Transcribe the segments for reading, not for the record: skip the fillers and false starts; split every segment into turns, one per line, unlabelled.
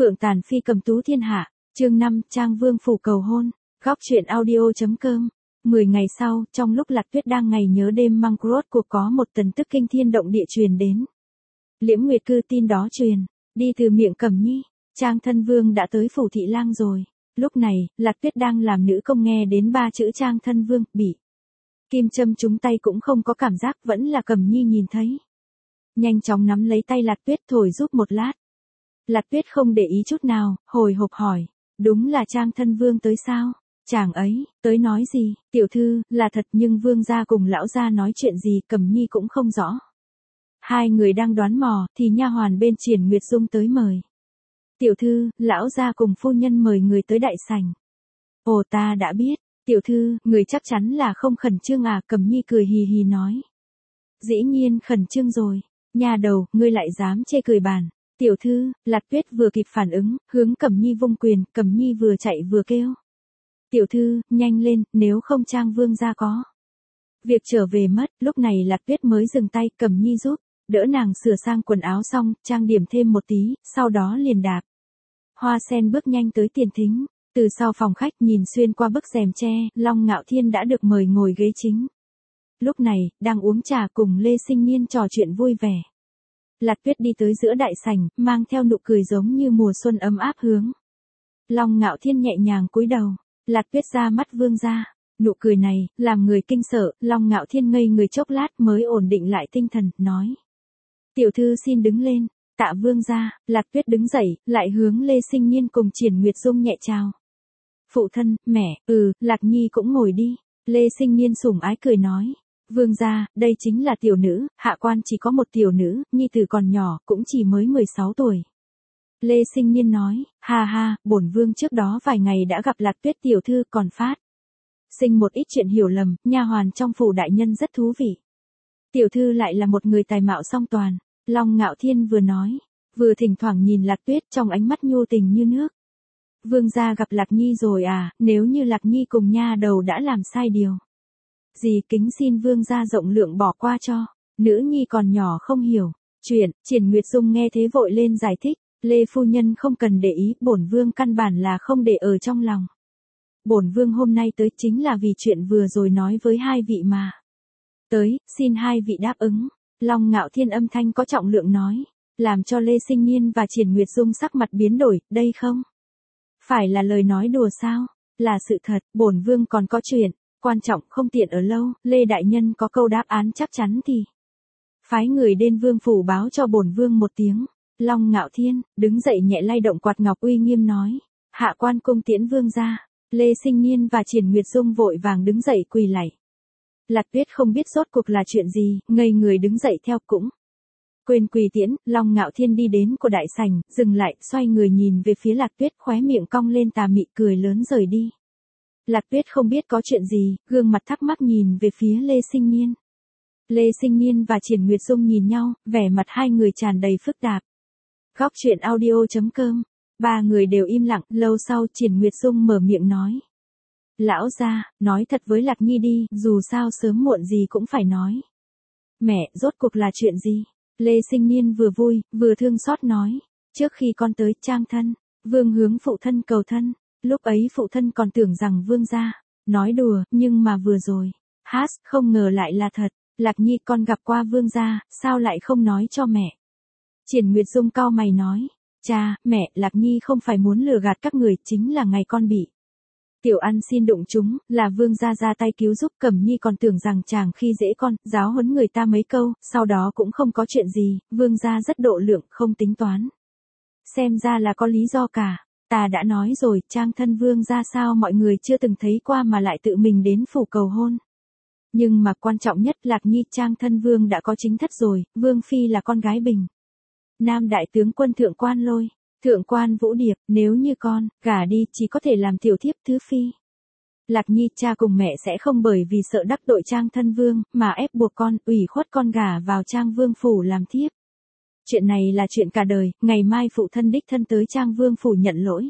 Phượng tàn phi cầm tú thiên hạ, chương 5, Trang Vương phủ cầu hôn, góc truyện audio.com. 10 ngày sau, trong lúc Lạc Tuyết đang ngày nhớ đêm mong rốt cuộc có một tin tức kinh thiên động địa truyền đến. Liễm Nguyệt Cư tin đó truyền, đi từ miệng Cẩm Nhi, Trang Thân Vương đã tới phủ thị lang rồi. Lúc này, Lạc Tuyết đang làm nữ công nghe đến 3 chữ Trang Thân Vương, bị kim châm trúng tay cũng không có cảm giác, vẫn là Cẩm Nhi nhìn thấy. Nhanh chóng nắm lấy tay Lạc Tuyết thổi giúp một lát. Lạc Tuyết không để ý chút nào, hồi hộp hỏi, đúng là Trang Thân Vương tới sao? Chàng ấy, tới nói gì? Tiểu thư, là thật, nhưng vương gia cùng lão gia nói chuyện gì Cẩm Nhi cũng không rõ. Hai người đang đoán mò, thì nha hoàn bên Triển Nguyệt Dung tới mời. Tiểu thư, lão gia cùng phu nhân mời người tới đại sảnh. Ồ, ta đã biết. Tiểu thư, người chắc chắn là không khẩn trương à? Cẩm Nhi cười hì hì nói. Dĩ nhiên khẩn trương rồi. Nhà đầu, ngươi lại dám chê cười bản. Tiểu thư, Lạc Tuyết vừa kịp phản ứng, hướng Cẩm Nhi vung quyền, Cẩm Nhi vừa chạy vừa kêu. Tiểu thư, nhanh lên, nếu không Trang Vương gia có việc trở về mất. Lúc này Lạc Tuyết mới dừng tay, Cẩm Nhi giúp đỡ nàng sửa sang quần áo xong, trang điểm thêm một tí, sau đó liền đạp hoa sen bước nhanh tới tiền thính. Từ sau phòng khách nhìn xuyên qua bức rèm tre, Long Ngạo Thiên đã được mời ngồi ghế chính. Lúc này, đang uống trà cùng Lê Sinh Niên trò chuyện vui vẻ. Lạc Tuyết đi tới giữa đại sảnh, mang theo nụ cười giống như mùa xuân ấm áp hướng Long Ngạo Thiên nhẹ nhàng cúi đầu. Lạc Tuyết ra mắt vương gia. Nụ cười này, làm người kinh sợ, Long Ngạo Thiên ngây người chốc lát mới ổn định lại tinh thần, nói. Tiểu thư xin đứng lên, tạ vương gia. Lạc Tuyết đứng dậy, lại hướng Lê Sinh Niên cùng Triển Nguyệt Dung nhẹ chào. Phụ thân, mẹ, Lạc Nhi cũng ngồi đi. Lê Sinh Niên sủng ái cười nói. Vương gia, đây chính là tiểu nữ, hạ quan chỉ có một tiểu nữ, nhi tử còn nhỏ, cũng chỉ mới 16 tuổi. Lê Sinh Niên nói, ha ha, bổn vương trước đó vài ngày đã gặp Lạc Tuyết tiểu thư còn phát sinh một ít chuyện hiểu lầm, nha hoàn trong phủ đại nhân rất thú vị. Tiểu thư lại là một người tài mạo song toàn. Long Ngạo Thiên vừa nói, vừa thỉnh thoảng nhìn Lạc Tuyết trong ánh mắt nhu tình như nước. Vương gia gặp Lạc Nhi rồi à? Nếu như Lạc Nhi cùng nha đầu đã làm sai điều gì, kính xin vương gia rộng lượng bỏ qua cho. Nữ nhi còn nhỏ không hiểu chuyện. Triển Nguyệt Dung nghe thế vội lên giải thích. Lê phu nhân không cần để ý, bổn vương căn bản là không để ở trong lòng. Bổn vương hôm nay tới chính là vì chuyện vừa rồi nói với hai vị mà. Tới, xin hai vị đáp ứng. Long Ngạo Thiên âm thanh có trọng lượng nói, làm cho Lê Sinh Niên và Triển Nguyệt Dung sắc mặt biến đổi, đây không phải là lời nói đùa sao? Là sự thật, bổn vương còn có chuyện quan trọng không tiện ở lâu, Lê đại nhân có câu đáp án chắc chắn thì phái người đến vương phủ báo cho bổn vương một tiếng. Long Ngạo Thiên đứng dậy nhẹ lay động quạt ngọc uy nghiêm nói, hạ quan cung tiễn vương gia. Lê Sinh Niên và Triển Nguyệt Dung vội vàng đứng dậy quỳ lạy. Lạc Tuyết không biết rốt cuộc là chuyện gì, ngây người đứng dậy theo cũng quên quỳ tiễn. Long Ngạo Thiên đi đến của đại sảnh, dừng lại, xoay người nhìn về phía Lạc Tuyết, khóe miệng cong lên tà mị cười lớn rời đi. Lạc Tuyết không biết có chuyện gì, gương mặt thắc mắc nhìn về phía Lê Sinh Niên. Lê Sinh Niên và Triển Nguyệt Dung nhìn nhau, vẻ mặt hai người tràn đầy phức tạp. Góc truyện audio.com. Ba người đều im lặng, lâu sau Triển Nguyệt Dung mở miệng nói. Lão gia, nói thật với Lạc Nhi đi, dù sao sớm muộn gì cũng phải nói. Mẹ, rốt cuộc là chuyện gì? Lê Sinh Niên vừa vui, vừa thương xót nói. Trước khi con tới Trang Thân, vương hướng phụ thân cầu thân. Lúc ấy phụ thân còn tưởng rằng vương gia nói đùa, nhưng mà vừa rồi, không ngờ lại là thật. Lạc Nhi, con gặp qua vương gia, sao lại không nói cho mẹ? Triển Nguyệt Dung cau mày nói. Cha, mẹ, Lạc Nhi không phải muốn lừa gạt các người, chính là ngày con bị Tiểu Ăn xin đụng chúng, là vương gia ra tay cứu giúp. Cẩm Nhi còn tưởng rằng chàng khi dễ con, giáo huấn người ta mấy câu, sau đó cũng không có chuyện gì, vương gia rất độ lượng, không tính toán. Xem ra là có lý do cả. Ta đã nói rồi, Trang Thân Vương gia sao mọi người chưa từng thấy qua mà lại tự mình đến phủ cầu hôn. Nhưng mà quan trọng nhất, Lạc Nhi Trang Thân Vương đã có chính thất rồi, Vương Phi là con gái Bình Nam đại tướng quân Thượng Quan Lôi, Thượng Quan Vũ Điệp, nếu như con gả đi chỉ có thể làm tiểu thiếp thứ phi. Lạc Nhi, cha cùng mẹ sẽ không bởi vì sợ đắc tội Trang Thân Vương mà ép buộc con, ủy khuất con gả vào Trang Vương phủ làm thiếp. Chuyện này là chuyện cả đời, ngày mai phụ thân đích thân tới Trang Vương phủ nhận lỗi.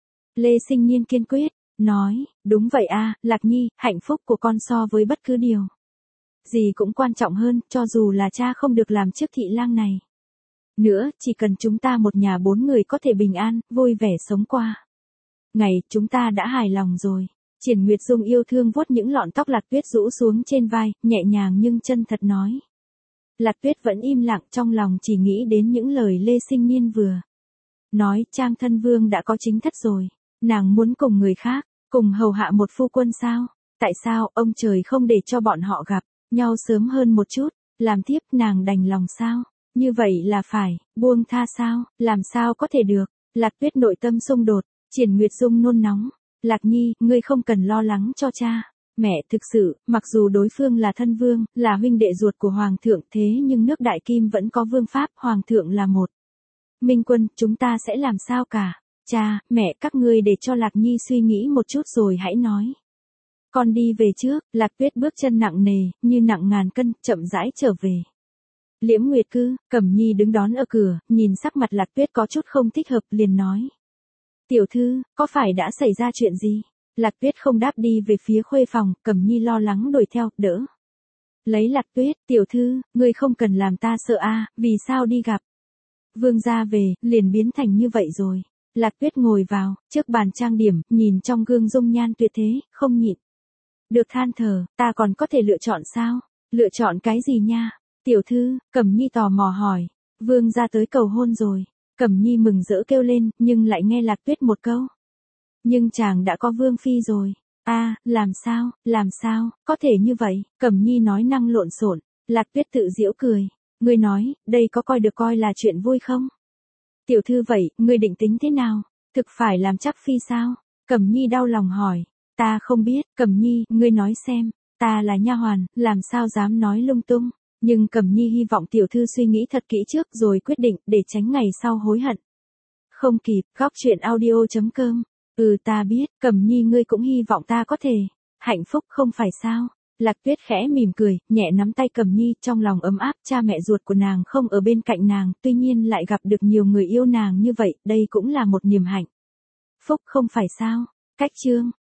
Lê Sinh Niên kiên quyết nói, đúng vậy a, Lạc Nhi, hạnh phúc của con so với bất cứ điều gì cũng quan trọng hơn, cho dù là cha không được làm chức thị lang này. nữa, chỉ cần chúng ta một nhà 4 người có thể bình an, vui vẻ sống qua ngày, chúng ta đã hài lòng rồi. Triển Nguyệt Dung yêu thương vuốt những lọn tóc Lạc Tuyết rũ xuống trên vai, nhẹ nhàng nhưng chân thật nói. Lạc Tuyết vẫn im lặng, trong lòng chỉ nghĩ đến những lời Lê Sinh Niên vừa nói. Trang thân vương đã có chính thất rồi, nàng muốn cùng người khác, cùng hầu hạ một phu quân sao? Tại sao ông trời không để cho bọn họ gặp nhau sớm hơn một chút? Làm tiếp nàng đành lòng sao? Như vậy là phải buông tha sao? Làm sao có thể được? Lạc Tuyết nội tâm xung đột. Triển Nguyệt Dung nôn nóng. Lạc Nhi, ngươi không cần lo lắng cho cha. Mẹ, thực sự, mặc dù đối phương là thân vương, là huynh đệ ruột của Hoàng thượng, thế nhưng nước Đại Kim vẫn có vương pháp, Hoàng thượng là một minh quân, chúng ta sẽ làm sao cả? Cha, mẹ, các ngươi để cho Lạc Nhi suy nghĩ một chút rồi hãy nói. Con đi về trước. Lạc Tuyết bước chân nặng nề, như nặng ngàn cân, chậm rãi trở về Liễm Nguyệt Cư. Cẩm Nhi đứng đón ở cửa, nhìn sắc mặt Lạc Tuyết có chút không thích hợp, liền nói. Tiểu thư, có phải đã xảy ra chuyện gì? Lạc Tuyết không đáp, đi về phía khuê phòng. Cẩm Nhi lo lắng đuổi theo, đỡ lấy Lạc Tuyết. Tiểu thư, ngươi không cần làm ta sợ a, vì sao đi gặp vương gia về, liền biến thành như vậy rồi. Lạc Tuyết ngồi vào trước bàn trang điểm, nhìn trong gương dung nhan tuyệt thế, không nhịn được than thở, ta còn có thể lựa chọn sao? Lựa chọn cái gì nha? Tiểu thư, Cẩm Nhi tò mò hỏi. Vương gia tới cầu hôn rồi. Cẩm Nhi mừng rỡ kêu lên, nhưng lại nghe Lạc Tuyết một câu. Nhưng chàng đã có vương phi rồi. A, làm sao, có thể như vậy? Cẩm Nhi nói năng lộn xộn. Lạc Tuyết tự giễu cười. Ngươi nói, đây có coi được coi là chuyện vui không? Tiểu thư vậy, ngươi định tính thế nào? Thực phải làm chắc phi sao? Cẩm Nhi đau lòng hỏi. Ta không biết. Cẩm Nhi, ngươi nói xem. Ta là nha hoàn, làm sao dám nói lung tung? Nhưng Cẩm Nhi hy vọng tiểu thư suy nghĩ thật kỹ trước rồi quyết định, để tránh ngày sau hối hận. Không kịp. Góc truyện audio.com. Ta biết. Cẩm Nhi, ngươi cũng hy vọng ta có thể hạnh phúc không phải sao? Lạc Tuyết khẽ mỉm cười, nhẹ nắm tay Cẩm Nhi, trong lòng ấm áp. Cha mẹ ruột của nàng không ở bên cạnh nàng, tuy nhiên lại gặp được nhiều người yêu nàng như vậy, đây cũng là một niềm hạnh phúc không phải sao? Cách chương